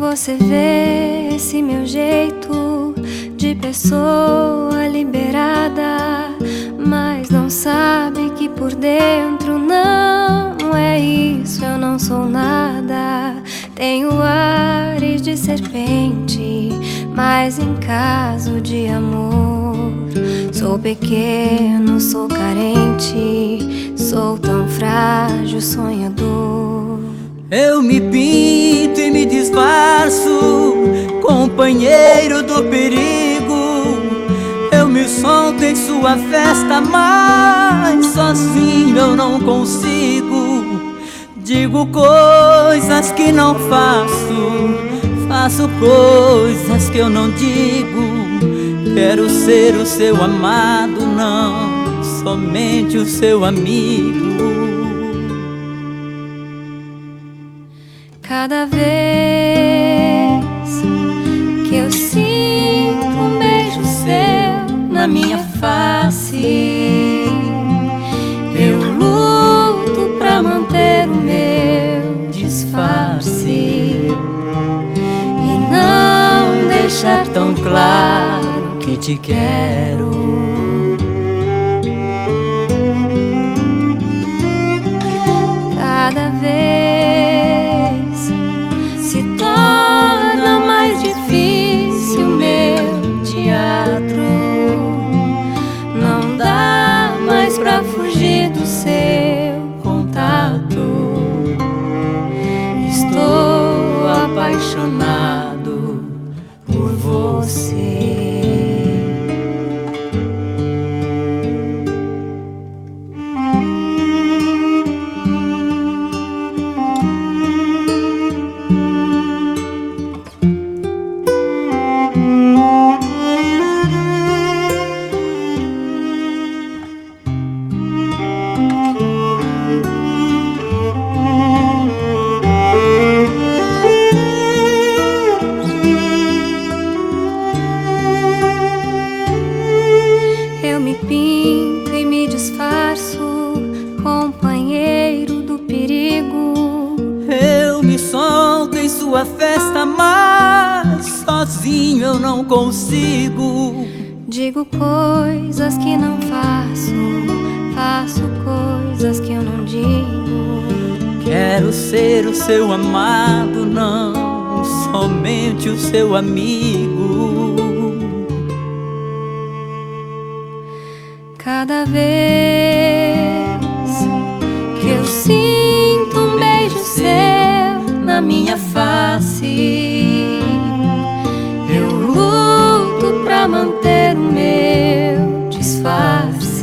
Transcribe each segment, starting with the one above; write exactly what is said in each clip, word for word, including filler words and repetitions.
Você vê esse meu jeito de pessoa liberada, mas não sabe que por dentro não é isso. Eu não sou nada. Tenho ares de serpente, mas em caso de amor sou pequeno, sou carente, sou tão frágil, sonhador. Eu me pinto e me disfarço, companheiro do perigo. Eu me solto em sua festa, mas sozinho eu não consigo. Digo coisas que não faço, faço coisas que eu não digo. Quero ser o seu amado, não somente o seu amigo. Cada vez que eu sinto um beijo seu na minha face, eu luto pra manter o meu disfarce e não deixar tão claro que te quero. Cada vez pra fugir do seu contato, estou apaixonado por você. Pinto e me disfarço, companheiro do perigo. Eu me solto em sua festa, mas sozinho eu não consigo. Digo coisas que não faço, faço coisas que eu não digo. Quero ser o seu amado, não somente o seu amigo. Cada vez que eu sinto um beijo seu na minha face, eu luto pra manter o meu disfarce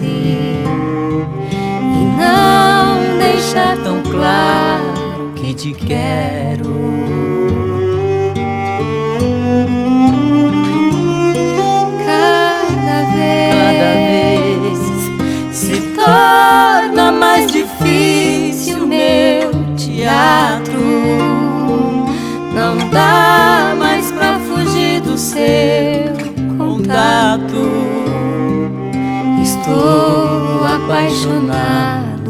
e não deixar tão claro que te quero. Torna mais difícil o meu teatro, não dá mais pra fugir do seu contato. Estou apaixonado